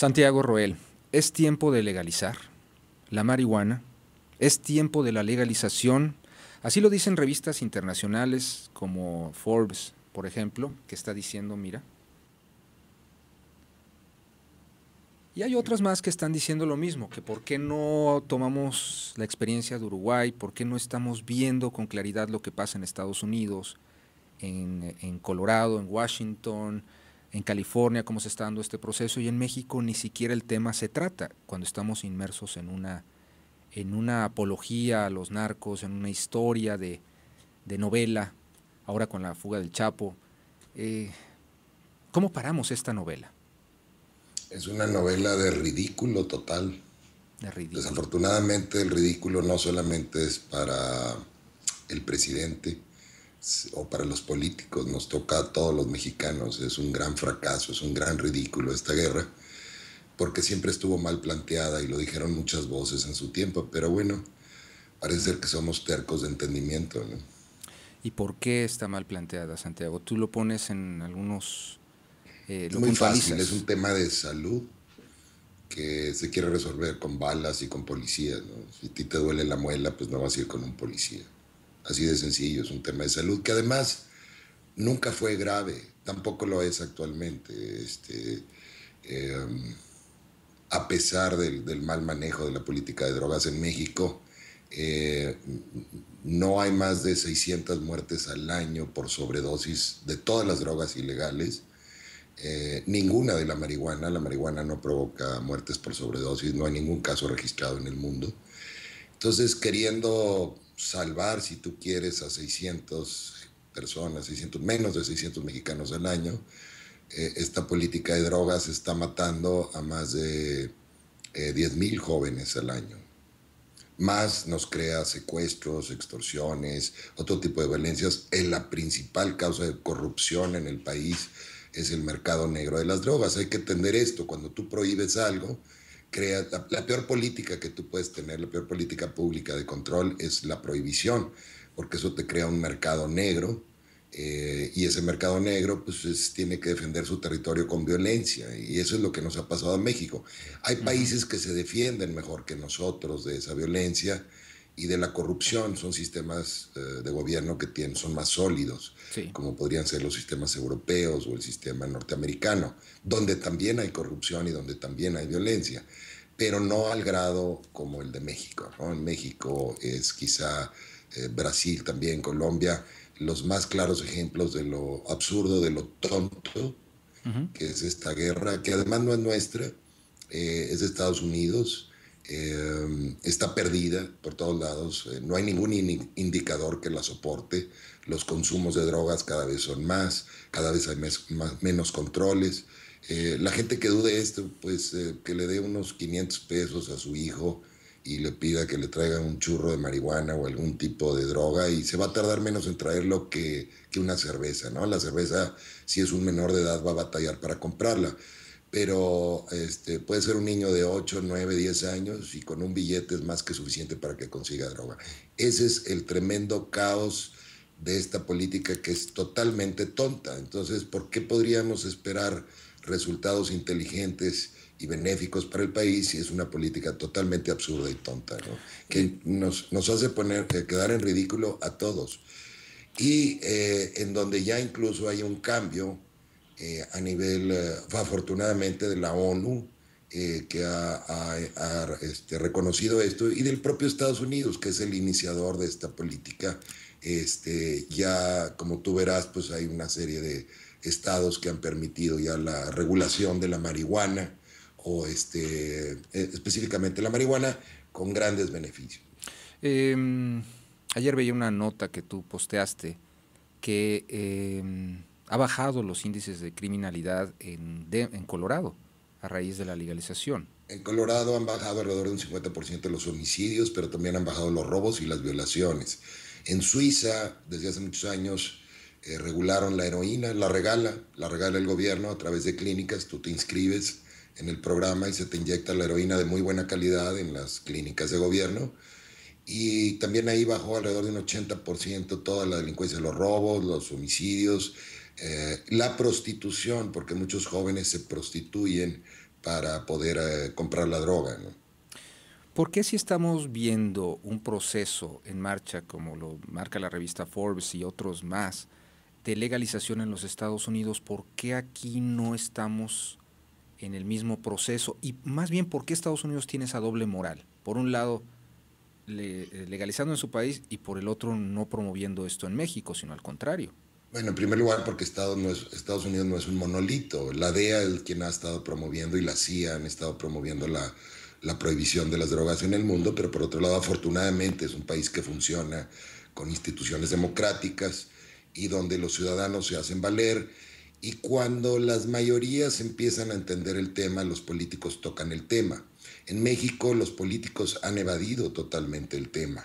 Santiago Roel, ¿es tiempo de legalizar la marihuana? ¿Es tiempo de la legalización? Así lo dicen revistas internacionales como Forbes, por ejemplo, que está diciendo, mira. Y hay otras más que están diciendo lo mismo, que por qué no tomamos la experiencia de Uruguay, por qué no estamos viendo con claridad lo que pasa en Estados Unidos, en Colorado, en Washington, en California, cómo se está dando este proceso, y en México ni siquiera el tema se trata, cuando estamos inmersos en una apología a los narcos, en una historia de novela, ahora con la fuga del Chapo. ¿Cómo paramos esta novela? Es una novela de ridículo total. De ridículo. Desafortunadamente el ridículo no solamente es para el presidente o para los políticos, nos toca a todos los mexicanos. Es un gran fracaso, es un gran ridículo esta guerra, porque siempre estuvo mal planteada y lo dijeron muchas voces en su tiempo, pero bueno, parece ser que somos tercos de entendimiento, ¿no? ¿Y por qué está mal planteada, Santiago? Tú lo pones en algunos, Es lo muy fácil, es puntualizas. un tema de salud que se quiere resolver con balas y con policías, ¿no? Si a ti te duele la muela, pues no vas a ir con un policía. Así de sencillo, es un tema de salud que además nunca fue grave, tampoco lo es actualmente. Eh, a pesar del mal manejo de la política de drogas en México, eh, no hay más de 600 muertes al año por sobredosis de todas las drogas ilegales. Ninguna de la marihuana no provoca muertes por sobredosis, no hay ningún caso registrado en el mundo. Entonces, queriendo salvar, si tú quieres, a 600 personas, 600, menos de 600 mexicanos al año, esta política de drogas está matando a más de 10,000 jóvenes al año. Más nos crea secuestros, extorsiones, otro tipo de violencias. La principal causa de corrupción en el país es el mercado negro de las drogas. Hay que entender esto. Cuando tú prohíbes algo, crea la peor política que tú puedes tener, la peor política pública de control es la prohibición, porque eso te crea un mercado negro. Y ese mercado negro pues tiene que defender su territorio con violencia, y eso es lo que nos ha pasado en México. Hay países que se defienden mejor que nosotros de esa violencia y de la corrupción, son sistemas de gobierno que son más sólidos, Sí. como podrían ser los sistemas europeos o el sistema norteamericano, donde también hay corrupción y donde también hay violencia, pero no al grado como el de México, ¿no? En México es quizá Brasil también, Colombia, los más claros ejemplos de lo absurdo, de lo tonto que es esta guerra, que además no es nuestra, es de Estados Unidos, está perdida por todos lados, no hay ningún indicador que la soporte, los consumos de drogas cada vez son más, cada vez hay menos controles. La gente que dude esto, pues que le dé unos 500 pesos a su hijo y le pida que le traigan un churro de marihuana o algún tipo de droga, y se va a tardar menos en traerlo que una cerveza, ¿no? La cerveza, si es un menor de edad, va a batallar para comprarla, pero puede ser un niño de 8, 9, 10 años y con un billete es más que suficiente para que consiga droga. Ese es el tremendo caos de esta política, que es totalmente tonta. Entonces, ¿por qué podríamos esperar resultados inteligentes y benéficos para el país si es una política totalmente absurda y tonta, ¿no? Que nos hace quedar en ridículo a todos? Y en donde ya incluso hay un cambio a nivel, afortunadamente, de la ONU, que ha reconocido esto, y del propio Estados Unidos, que es el iniciador de esta política. Ya, como tú verás, pues hay una serie de estados que han permitido ya la regulación de la marihuana, o específicamente la marihuana, con grandes beneficios. Eh, Ayer veía una nota que tú posteaste que ha bajado los índices de criminalidad en Colorado a raíz de la legalización. En Colorado han bajado alrededor de un 50% los homicidios, pero también han bajado los robos y las violaciones. En Suiza, desde hace muchos años, regularon la heroína, la regala el gobierno a través de clínicas. Tú te inscribes en el programa y se te inyecta la heroína de muy buena calidad en las clínicas de gobierno. Y también ahí bajó alrededor de un 80% toda la delincuencia, los robos, los homicidios, la prostitución, porque muchos jóvenes se prostituyen para poder comprar la droga, ¿no? ¿Por qué si estamos viendo un proceso en marcha, como lo marca la revista Forbes y otros más, de legalización en los Estados Unidos, por qué aquí no estamos en el mismo proceso? Y más bien, ¿por qué Estados Unidos tiene esa doble moral? Por un lado, legalizando en su país y por el otro no promoviendo esto en México, sino al contrario. Bueno, en primer lugar, porque Estados Unidos no es un monolito. La DEA es quien ha estado promoviendo y la CIA han estado promoviendo la prohibición de las drogas en el mundo, pero por otro lado, afortunadamente, es un país que funciona con instituciones democráticas y donde los ciudadanos se hacen valer. Y cuando las mayorías empiezan a entender el tema, los políticos tocan el tema. En México, los políticos han evadido totalmente el tema.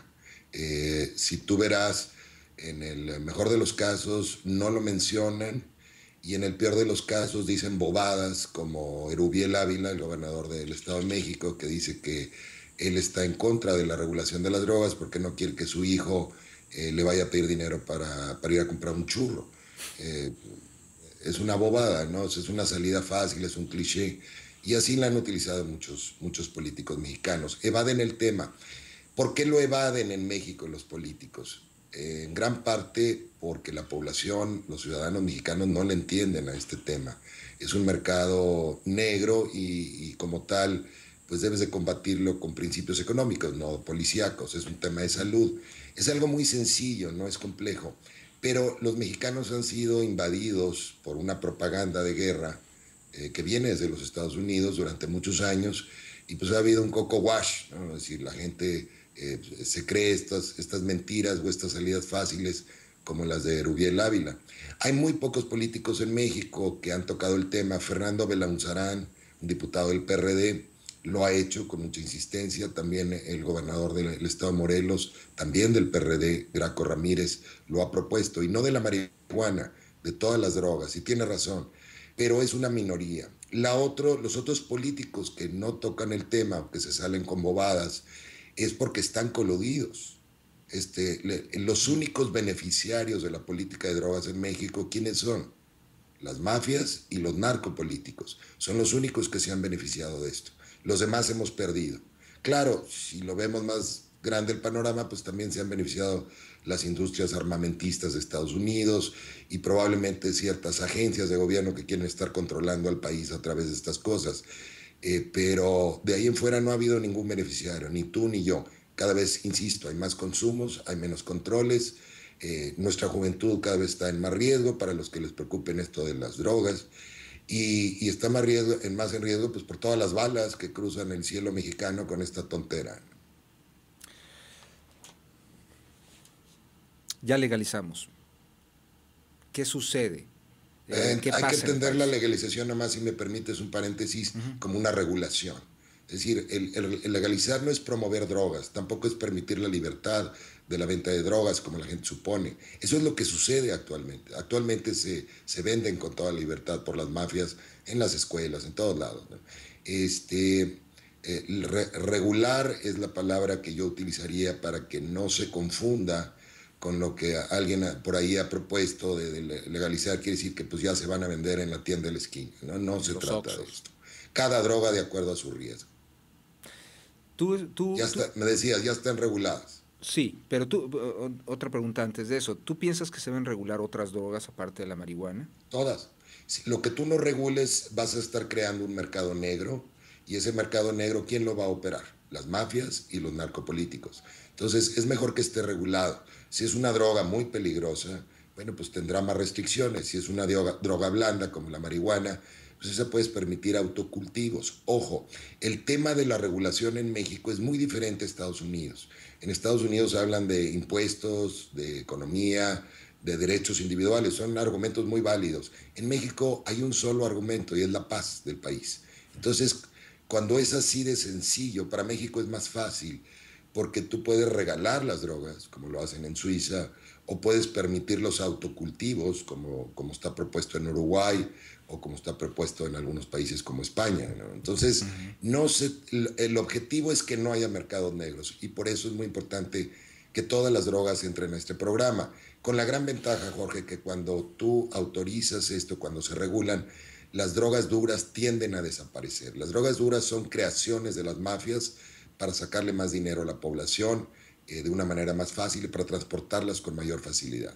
Si tú verás, en el mejor de los casos no lo mencionan y en el peor de los casos dicen bobadas como Erubiel Ávila, el gobernador del Estado de México, que dice que él está en contra de la regulación de las drogas porque no quiere que su hijo le vaya a pedir dinero para ir a comprar un churro. Eh, es una bobada, ¿no? Es una salida fácil, es un cliché. Y así la han utilizado muchos políticos mexicanos. Evaden el tema. ¿Por qué lo evaden en México los políticos? En gran parte porque la población, los ciudadanos mexicanos no le entienden a este tema. Es un mercado negro y como tal, pues debes de combatirlo con principios económicos, no policíacos. Es un tema de salud. Es algo muy sencillo, no es complejo. Pero los mexicanos han sido invadidos por una propaganda de guerra que viene desde los Estados Unidos durante muchos años y pues ha habido un coco wash, ¿no? Es decir, la gente se cree estas mentiras o estas salidas fáciles como las de Rubiel Ávila. Hay muy pocos políticos en México que han tocado el tema. Fernando Belaunzarán, un diputado del PRD, lo ha hecho con mucha insistencia. También el gobernador del estado de Morelos, también del PRD, Graco Ramírez, lo ha propuesto. Y no de la marihuana, de todas las drogas. Y tiene razón, pero es una minoría. Los otros políticos que no tocan el tema o que se salen con bobadas es porque están coludidos. Los únicos beneficiarios de la política de drogas en México, ¿quiénes son? Las mafias y los narcopolíticos. Son los únicos que se han beneficiado de esto. Los demás hemos perdido. Claro, si lo vemos más grande el panorama, pues también se han beneficiado las industrias armamentistas de Estados Unidos y probablemente ciertas agencias de gobierno que quieren estar controlando al país a través de estas cosas. Pero de ahí en fuera no ha habido ningún beneficiario, ni tú ni yo. Cada vez, insisto, hay más consumos, hay menos controles, nuestra juventud cada vez está en más riesgo para los que les preocupen esto de las drogas y está más en riesgo pues, por todas las balas que cruzan el cielo mexicano con esta tontera. Ya legalizamos. ¿Qué sucede? ¿Qué pasa? Hay que entender la legalización, nada más si me permites un paréntesis, como una regulación. Es decir, el legalizar no es promover drogas, tampoco es permitir la libertad de la venta de drogas, como la gente supone. Eso es lo que sucede actualmente. Actualmente se venden con toda libertad por las mafias en las escuelas, en todos lados, ¿no? Regular es la palabra que yo utilizaría para que no se confunda con lo que alguien por ahí ha propuesto de legalizar. Quiere decir que pues ya se van a vender en la tienda de la esquina. No se trata de esto. Cada droga de acuerdo a su riesgo. Me decías, ya están reguladas. Sí, pero otra pregunta antes de eso. ¿Tú piensas que se deben regular otras drogas aparte de la marihuana? Todas. Si lo que tú no regules, vas a estar creando un mercado negro, y ese mercado negro, ¿quién lo va a operar? Las mafias y los narcopolíticos. Entonces, es mejor que esté regulado. Si es una droga muy peligrosa, bueno, pues tendrá más restricciones. Si es una droga blanda como la marihuana, pues esa puedes permitir autocultivos. Ojo, el tema de la regulación en México es muy diferente a Estados Unidos. En Estados Unidos hablan de impuestos, de economía, de derechos individuales, son argumentos muy válidos. En México hay un solo argumento y es la paz del país. Entonces, cuando es así de sencillo, para México es más fácil, porque tú puedes regalar las drogas, como lo hacen en Suiza, o puedes permitir los autocultivos, como está propuesto en Uruguay, o como está propuesto en algunos países como España, ¿no? Entonces, el objetivo es que no haya mercados negros, y por eso es muy importante que todas las drogas entren a este programa, con la gran ventaja, Jorge, que cuando tú autorizas esto, cuando se regulan, las drogas duras tienden a desaparecer. Las drogas duras son creaciones de las mafias para sacarle más dinero a la población de una manera más fácil y para transportarlas con mayor facilidad.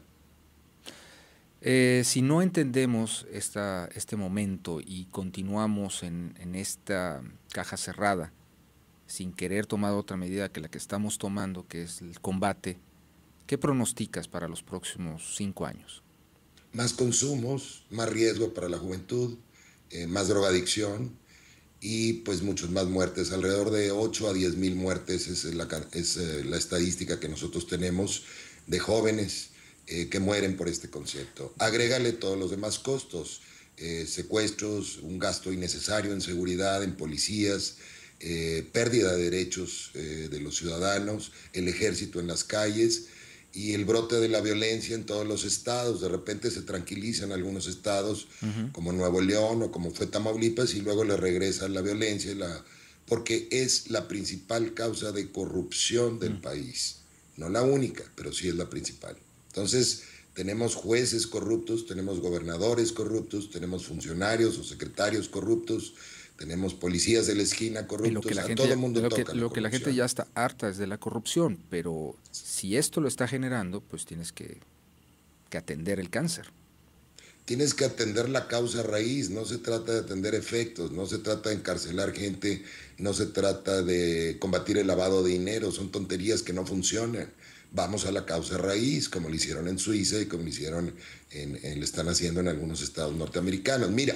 Si no entendemos este momento y continuamos en esta caja cerrada, sin querer tomar otra medida que la que estamos tomando, que es el combate, ¿qué pronosticas para los próximos 5 años? Más consumos, más riesgo para la juventud, más drogadicción y pues muchas más muertes. Alrededor de 8 a 10 mil muertes es la estadística que nosotros tenemos de jóvenes que mueren por este concepto. Agrégale todos los demás costos, secuestros, un gasto innecesario en seguridad, en policías, pérdida de derechos de los ciudadanos, el ejército en las calles y el brote de la violencia en todos los estados. De repente se tranquilizan algunos estados como Nuevo León o como fue Tamaulipas y luego le regresa la violencia, porque es la principal causa de corrupción del país. No la única, pero sí es la principal. Entonces, tenemos jueces corruptos, tenemos gobernadores corruptos, tenemos funcionarios o secretarios corruptos, tenemos policías de la esquina corruptos, todo el mundo toca lo que la gente ya está harta es de la corrupción, pero si esto lo está generando, pues tienes que atender el cáncer. Tienes que atender la causa raíz, no se trata de atender efectos, no se trata de encarcelar gente, no se trata de combatir el lavado de dinero, son tonterías que no funcionan. Vamos a la causa raíz, como lo hicieron en Suiza y como lo hicieron lo están haciendo en algunos estados norteamericanos. Mira,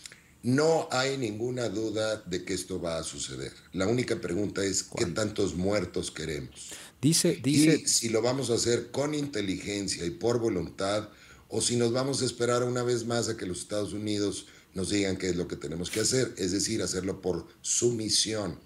no hay ninguna duda de que esto va a suceder. La única pregunta es ¿qué tantos muertos queremos? Y si lo vamos a hacer con inteligencia y por voluntad, o si nos vamos a esperar una vez más a que los Estados Unidos nos digan qué es lo que tenemos que hacer, es decir, hacerlo por sumisión.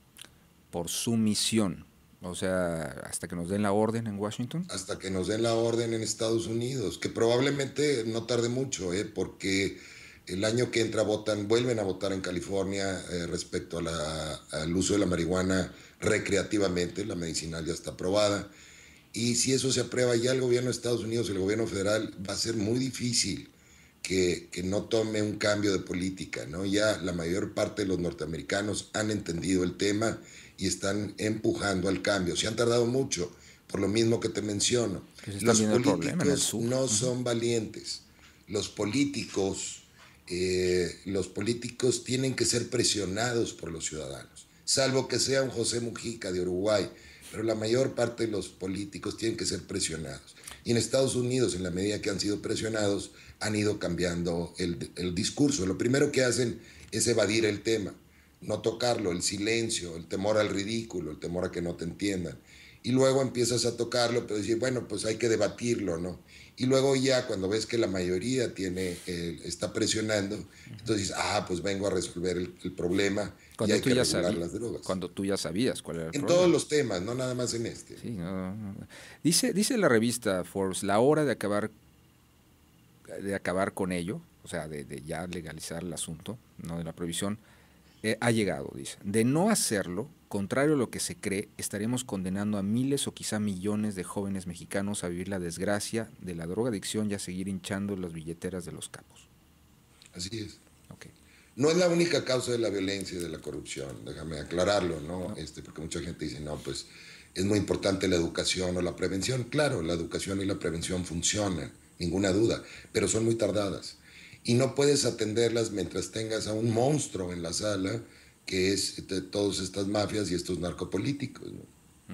Por sumisión. O sea, hasta que nos den la orden en Washington. Hasta que nos den la orden en Estados Unidos, que probablemente no tarde mucho, porque el año que entra vuelven a votar en California respecto al uso de la marihuana recreativamente, la medicinal ya está aprobada. Y si eso se aprueba, ya el gobierno de Estados Unidos, el gobierno federal, va a ser muy difícil que no tome un cambio de política, ¿no? Ya la mayor parte de los norteamericanos han entendido el tema y están empujando al cambio. Se han tardado mucho, por lo mismo que te menciono. Los políticos no son valientes. Los políticos tienen que ser presionados por los ciudadanos, salvo que sea un José Mujica de Uruguay, pero la mayor parte de los políticos tienen que ser presionados. Y en Estados Unidos, en la medida que han sido presionados, han ido cambiando el discurso. Lo primero que hacen es evadir el tema, no tocarlo, el silencio, el temor al ridículo, el temor a que no te entiendan. Y luego empiezas a tocarlo, pero decir, bueno, pues hay que debatirlo, ¿no? Y luego ya cuando ves que la mayoría está presionando, entonces dices, pues vengo a resolver el problema y hay que regular las drogas. Cuando tú ya sabías cuál era el problema. En todos los temas, no nada más en este. Sí, no. Dice la revista Forbes, la hora de acabar con ello, o sea, de ya legalizar el asunto, no de la prohibición, ha llegado, dice. De no hacerlo, contrario a lo que se cree, estaremos condenando a miles o quizá millones de jóvenes mexicanos a vivir la desgracia de la drogadicción y a seguir hinchando las billeteras de los capos. Así es. Okay. No es la única causa de la violencia y de la corrupción, déjame aclararlo, ¿no? Porque mucha gente dice, no, pues es muy importante la educación o la prevención. Claro, la educación y la prevención funcionan, ninguna duda, pero son muy tardadas. Y no puedes atenderlas mientras tengas a un monstruo en la sala, que es todas estas mafias y estos narcopolíticos, ¿no?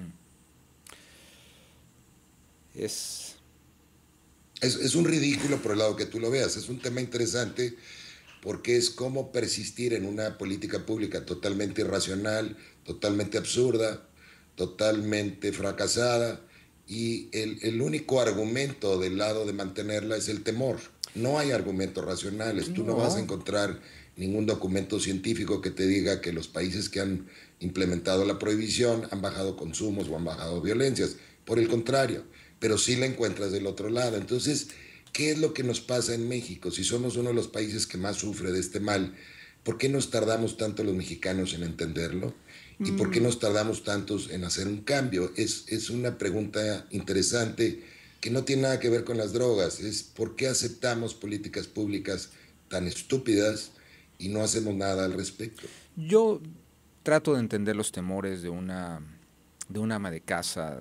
Es un ridículo por el lado que tú lo veas. Es un tema interesante porque es cómo persistir en una política pública totalmente irracional, totalmente absurda, totalmente fracasada, y el único argumento del lado de mantenerla es el temor. No hay argumentos racionales. Tú no vas a encontrar ningún documento científico que te diga que los países que han implementado la prohibición han bajado consumos o han bajado violencias. Por el contrario, pero sí la encuentras del otro lado. Entonces, ¿qué es lo que nos pasa en México? Si somos uno de los países que más sufre de este mal, ¿por qué nos tardamos tanto los mexicanos en entenderlo? ¿Y por qué nos tardamos tantos en hacer un cambio? Es una pregunta interesante que no tiene nada que ver con las drogas. Es ¿por qué aceptamos políticas públicas tan estúpidas y no hacemos nada al respecto. Yo trato de entender los temores de una ama de casa,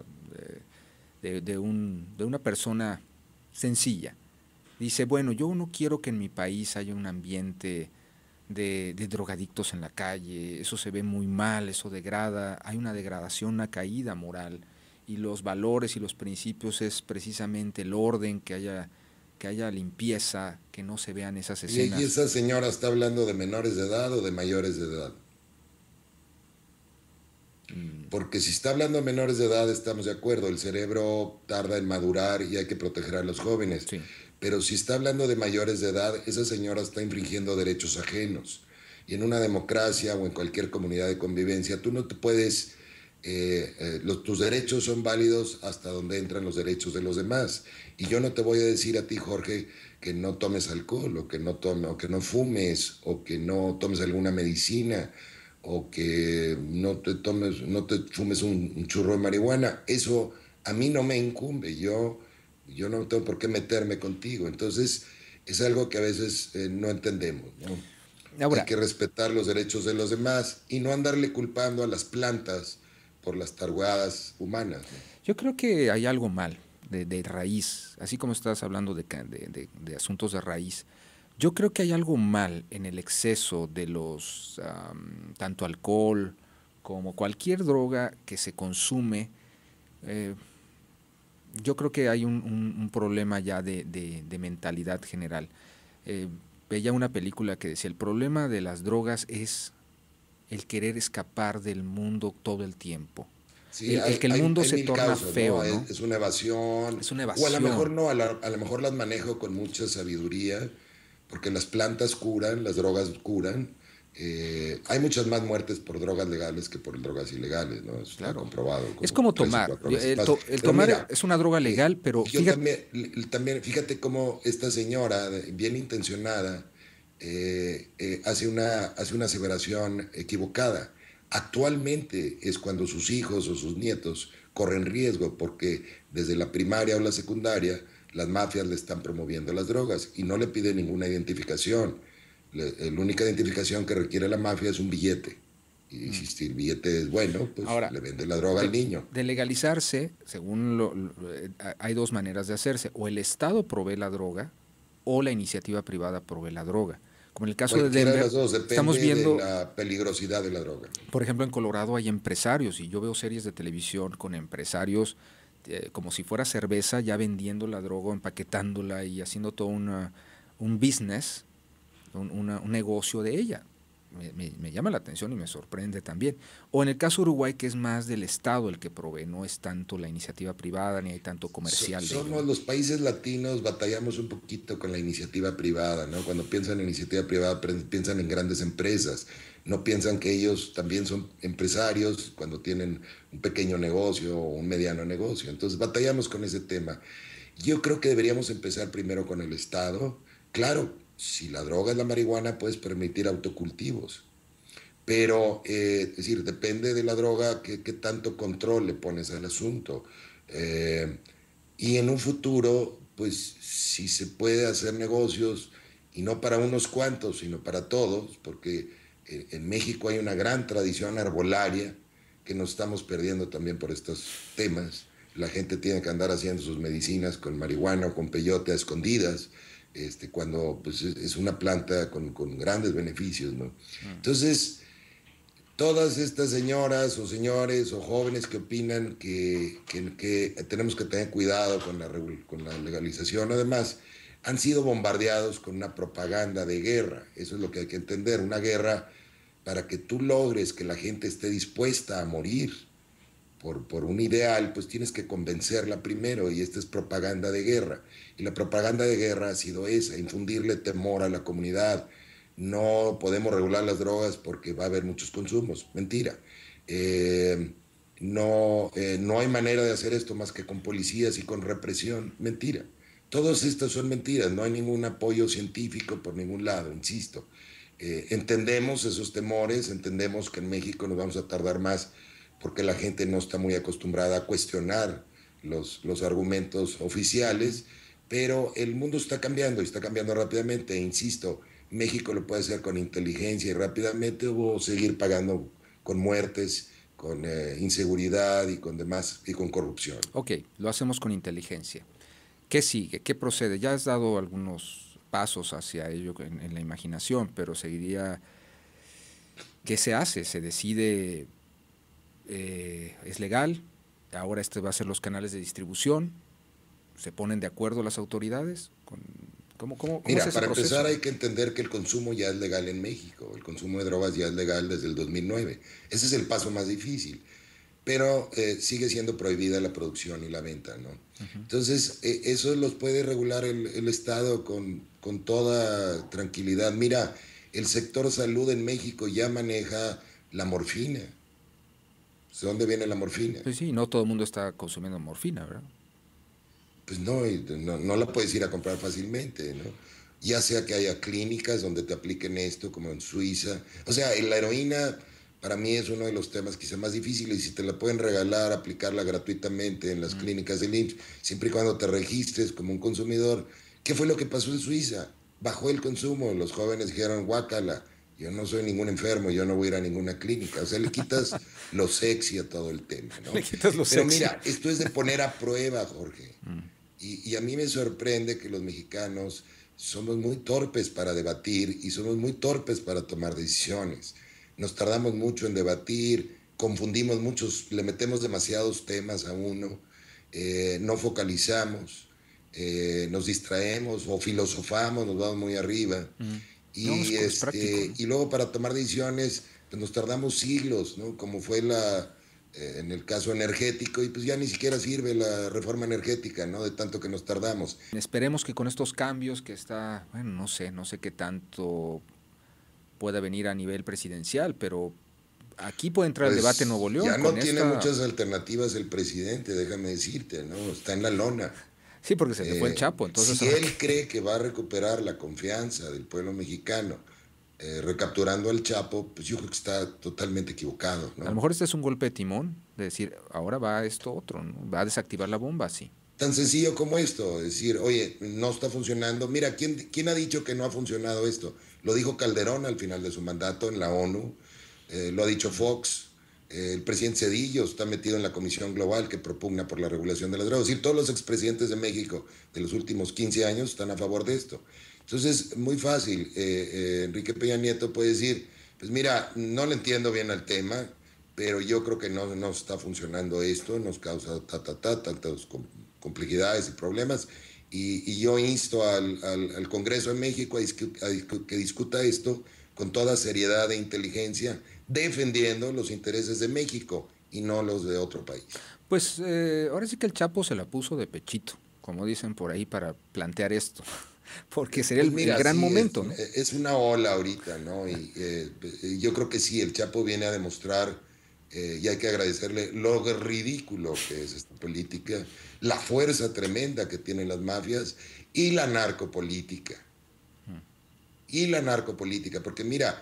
de una persona sencilla. Dice, bueno, yo no quiero que en mi país haya un ambiente de drogadictos en la calle, eso se ve muy mal, eso degrada, hay una degradación, una caída moral, y los valores y los principios es precisamente el orden, que haya limpieza, que no se vean esas Y escenas. esa señora está hablando de menores de edad o de mayores de edad. Porque si está hablando de menores de edad, estamos de acuerdo, el cerebro tarda en madurar y hay que proteger a los jóvenes. Sí. Pero si está hablando de mayores de edad, esa señora está infringiendo derechos ajenos. Y en una democracia o en cualquier comunidad de convivencia, tú no te puedes, tus derechos son válidos hasta donde entran los derechos de los demás. Y yo no te voy a decir a ti, Jorge, que no tomes alcohol, o que no fumes, o que no tomes alguna medicina, o que no te fumes un churro de marihuana. Eso a mí no me incumbe. Yo no tengo por qué meterme contigo. Entonces, es algo que a veces no entendemos, ¿no? Hay Ahora, que respetar los derechos de los demás y no andarle culpando a las plantas por las tarugadas humanas, ¿no? yo creo que hay algo mal de raíz, así como estás hablando de asuntos de raíz. Yo creo que hay algo mal en el exceso de los, tanto alcohol como cualquier droga que se consume. eh, yo creo que hay un problema ya de mentalidad general. Eh, Veía una película que decía, el problema de las drogas es el querer escapar del mundo todo el tiempo. Sí, El que el mundo hay se mil torna causas, ¿no? feo, ¿no? Es una evasión, Es una o a lo mejor evasión. no, a lo mejor las manejo con mucha sabiduría, porque las plantas curan, las drogas curan. Hay muchas más muertes por drogas legales que por drogas ilegales, ¿no? Eso está Claro. comprobado Es como como tres o tomar. cuatro veces más. El Pero tomar mira, es una droga legal, pero yo fíjate, también, fíjate cómo esta señora, bien intencionada, hace una aseveración equivocada. Actualmente es cuando sus hijos o sus nietos corren riesgo porque desde la primaria o la secundaria las mafias le están promoviendo las drogas y no le piden ninguna identificación. La única identificación que requiere la mafia es un billete. Y si el billete es bueno, pues ahora, le vende la droga al niño. de legalizarse, según hay dos maneras de hacerse. O el Estado provee la droga o la iniciativa privada provee la droga. Como en el caso de Cualquiera de Denver, las dos, estamos depende de viendo, la peligrosidad de la droga. por ejemplo, en Colorado hay empresarios y yo veo series de televisión con empresarios como si fuera cerveza, ya vendiendo la droga, empaquetándola y haciendo todo un business, un negocio de ella. Me llama la atención y me sorprende también. O en el caso de Uruguay, que es más del Estado el que provee, no es tanto la iniciativa privada ni hay tanto comercial de ello, Somos ¿no? los países latinos, batallamos un poquito con la iniciativa privada, ¿no? Cuando piensan en iniciativa privada, piensan en grandes empresas, no piensan que ellos también son empresarios cuando tienen un pequeño negocio o un mediano negocio. Entonces batallamos con ese tema. Yo creo que deberíamos empezar primero con el Estado. Claro, si la droga es la marihuana, puedes permitir autocultivos. Pero, es decir, depende de la droga, qué tanto control le pones al asunto. Eh, y en un futuro, pues, si se puede hacer negocios, y no para unos cuantos, sino para todos, porque en México hay una gran tradición arbolaria que nos estamos perdiendo también por estos temas. La gente tiene que andar haciendo sus medicinas con marihuana o con peyote a escondidas, cuando pues, es una planta con grandes beneficios, ¿no? Entonces, todas estas señoras o señores o jóvenes que opinan que tenemos que tener cuidado con la legalización, además, han sido bombardeados con una propaganda de guerra. Eso es lo que hay que entender, una guerra para que tú logres que la gente esté dispuesta a morir por un ideal, pues tienes que convencerla primero, y esta es propaganda de guerra. Y la propaganda de guerra ha sido esa, infundirle temor a la comunidad. No podemos regular las drogas porque va a haber muchos consumos. Mentira. No hay manera de hacer esto más que con policías y con represión. Mentira. Todas estas son mentiras, no hay ningún apoyo científico por ningún lado, insisto. Entendemos esos temores, entendemos que en México nos vamos a tardar más porque la gente no está muy acostumbrada a cuestionar los argumentos oficiales, pero el mundo está cambiando y está cambiando rápidamente, e insisto, México lo puede hacer con inteligencia y rápidamente, o seguir pagando con muertes, con inseguridad y con demás, y con corrupción. Ok, lo hacemos con inteligencia. ¿Qué sigue? ¿Qué procede? Ya has dado algunos pasos hacia ello en la imaginación, pero seguiría. ¿Qué se hace? ¿Se decide? ¿Es legal? Ahora este va a ser los canales de distribución. ¿Se ponen de acuerdo las autoridades? ¿Cómo es Mira, ese para proceso? empezar hay que entender que el consumo ya es legal en México, el consumo de drogas ya es legal desde el 2009. Ese es el paso más difícil, pero sigue siendo prohibida la producción y la venta, ¿no? Entonces, eso los puede regular el Estado con toda tranquilidad. Mira, el sector salud en México ya maneja la morfina. ¿De dónde viene la morfina? Pues sí, no todo el mundo está consumiendo morfina, ¿verdad? Pues no, no la puedes ir a comprar fácilmente, ¿no? Ya sea que haya clínicas donde te apliquen esto, como en Suiza. O sea, la heroína para mí es uno de los temas quizá más difíciles, y si te la pueden regalar, aplicarla gratuitamente en las clínicas del IMSS, siempre y cuando te registres como un consumidor. ¿Qué fue lo que pasó en Suiza? Bajó el consumo, los jóvenes dijeron, guácala, yo no soy ningún enfermo, yo no voy a ir a ninguna clínica. O sea, le quitas lo sexy a todo el tema, Le ¿no? quitas lo Pero sexy. mira, esto es de poner a prueba, Jorge. Y a mí me sorprende que los mexicanos somos muy torpes para debatir y somos muy torpes para tomar decisiones. Nos tardamos mucho en debatir, confundimos muchos, le metemos demasiados temas a uno, no focalizamos, nos distraemos o filosofamos, nos vamos muy arriba. No, es práctico, ¿no? Y luego para tomar decisiones pues nos tardamos siglos, ¿no? Como fue en el caso energético, y pues ya ni siquiera sirve la reforma energética, ¿no? De tanto que nos tardamos. Esperemos que con estos cambios que está, bueno, no sé qué tanto pueda venir a nivel presidencial, pero aquí puede entrar el debate en Nuevo Pues León ya no con tiene esta. muchas alternativas el presidente, déjame decirte, ¿no? Está en la lona. Sí, porque se le fue el Chapo, entonces Si ahora que. él cree que va a recuperar la confianza del pueblo mexicano, recapturando al Chapo, pues yo creo que está totalmente equivocado, A lo ¿no? mejor este es un golpe de timón, de decir, ahora va esto otro, ¿no? Va a desactivar la bomba, sí. Tan sencillo como esto, decir, oye, no está funcionando. Mira, ¿quién ha dicho que no ha funcionado esto? Lo dijo Calderón al final de su mandato en la ONU, lo ha dicho Fox, el presidente Cedillo está metido en la Comisión Global que propugna por la regulación de las drogas. Es decir, todos los expresidentes de México de los últimos 15 años están a favor de esto. Entonces, muy fácil, Enrique Peña Nieto puede decir, pues mira, no le entiendo bien al tema, pero yo creo que no está funcionando esto, nos causa tantas complejidades y problemas, y yo insto al Congreso de México que discuta esto con toda seriedad e inteligencia, defendiendo los intereses de México y no los de otro país. Pues ahora sí que el Chapo se la puso de pechito, como dicen por ahí, para plantear esto, porque sería Pues el mira, gran sí, momento, ¿no? es una ola ahorita, ¿no? Yo creo que sí, el Chapo viene a demostrar, y hay que agradecerle lo ridículo que es esta política, la fuerza tremenda que tienen las mafias y la narcopolítica. Y la narcopolítica, porque mira,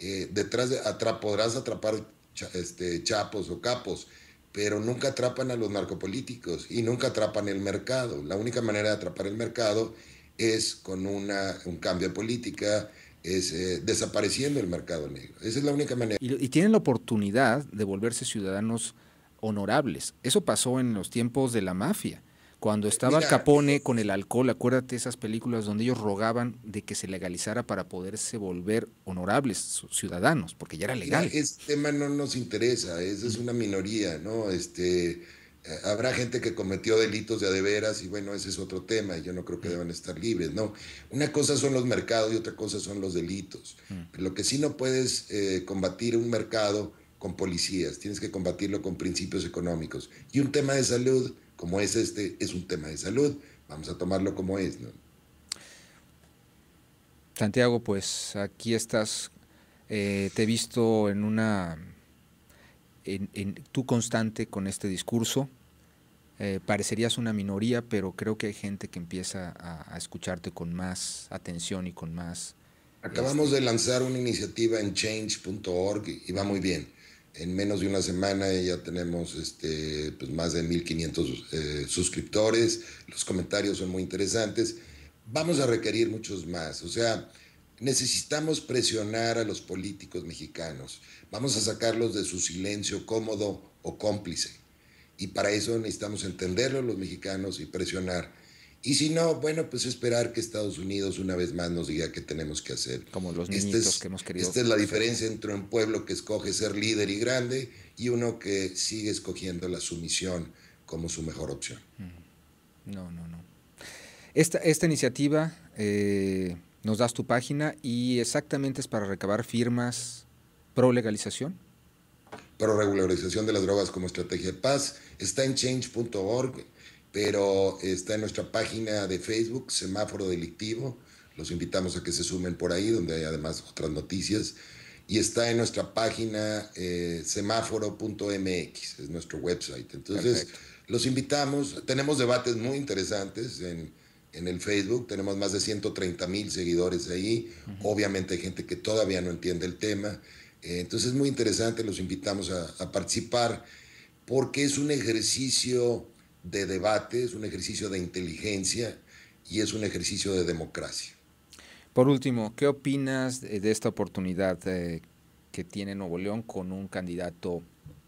podrás atrapar chapos o capos, pero nunca atrapan a los narcopolíticos y nunca atrapan el mercado. La única manera de atrapar el mercado es con un cambio de política, es desapareciendo el mercado negro. Esa es la única manera. Y tienen la oportunidad de volverse ciudadanos honorables. Eso pasó en los tiempos de la mafia. Cuando estaba Al Mira, Capone con el alcohol, acuérdate esas películas donde ellos rogaban de que se legalizara para poderse volver honorables ciudadanos, porque ya era Mira, legal. este tema no nos interesa, esa es una minoría, ¿no? Habrá gente que cometió delitos de a de veras y bueno, ese es otro tema, y yo no creo que deban estar libres, ¿no? Una cosa son los mercados y otra cosa son los delitos. Lo que sí no puedes combatir un mercado con policías, tienes que combatirlo con principios económicos. Y un tema de salud, como es este, es un tema de salud, vamos a tomarlo como es, ¿no? Santiago, pues aquí estás, te he visto en tú constante con este discurso. Parecerías una minoría, pero creo que hay gente que empieza a escucharte con más atención y con más. Acabamos de lanzar una iniciativa en change.org y va muy bien. En menos de una semana ya tenemos pues más de 1,500 suscriptores. Los comentarios son muy interesantes. Vamos a requerir muchos más. O sea, necesitamos presionar a los políticos mexicanos. Vamos a sacarlos de su silencio cómodo o cómplice. Y para eso necesitamos entenderlo los mexicanos y presionar. Y si no, bueno, pues esperar que Estados Unidos una vez más nos diga qué tenemos que hacer. Como los niñitos que hemos querido. Esta es la diferencia entre un pueblo que escoge ser líder y grande y uno que sigue escogiendo la sumisión como su mejor opción. No. Esta iniciativa, nos das tu página y exactamente es para recabar firmas pro legalización. Pro regularización de las drogas como estrategia de paz. Está en change.org, pero está en nuestra página de Facebook, Semáforo Delictivo. Los invitamos a que se sumen por ahí, donde hay además otras noticias. Y está en nuestra página semáforo.mx, es nuestro website. Entonces, perfecto, los invitamos. Tenemos debates muy interesantes en el Facebook. Tenemos más de 130,000 seguidores ahí. Obviamente hay gente que todavía no entiende el tema. Entonces es muy interesante, los invitamos a participar porque es un ejercicio de debate, es un ejercicio de inteligencia y es un ejercicio de democracia. Por último, ¿qué opinas de esta oportunidad que tiene Nuevo León con un candidato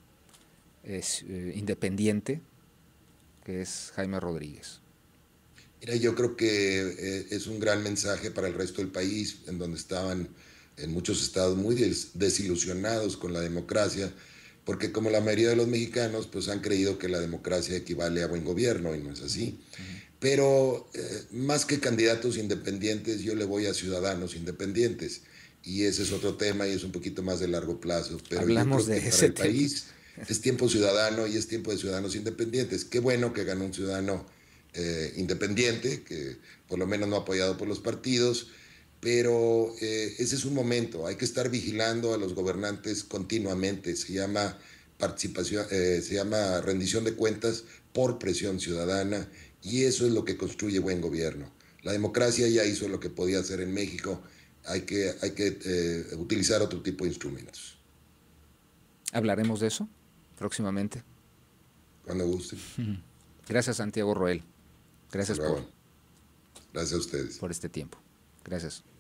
independiente, que es Jaime Rodríguez? Mira, yo creo que es un gran mensaje para el resto del país, en donde estaban en muchos estados muy desilusionados con la democracia, porque como la mayoría de los mexicanos pues han creído que la democracia equivale a buen gobierno y no es así. Pero más que candidatos independientes, yo le voy a ciudadanos independientes, y ese es otro tema y es un poquito más de largo plazo. Pero hablamos yo creo de que ese para el tema. país es tiempo ciudadano y es tiempo de ciudadanos independientes. Qué bueno que ganó un ciudadano independiente, que por lo menos no apoyado por los partidos, pero ese es un momento. Hay que estar vigilando a los gobernantes continuamente. Se llama participación, se llama rendición de cuentas por presión ciudadana, y eso es lo que construye buen gobierno. La democracia ya hizo lo que podía hacer en México. Hay que utilizar otro tipo de instrumentos. ¿Hablaremos de eso próximamente? Cuando guste. Gracias, Santiago Roel. Gracias Gracias a ustedes por este tiempo. Gracias.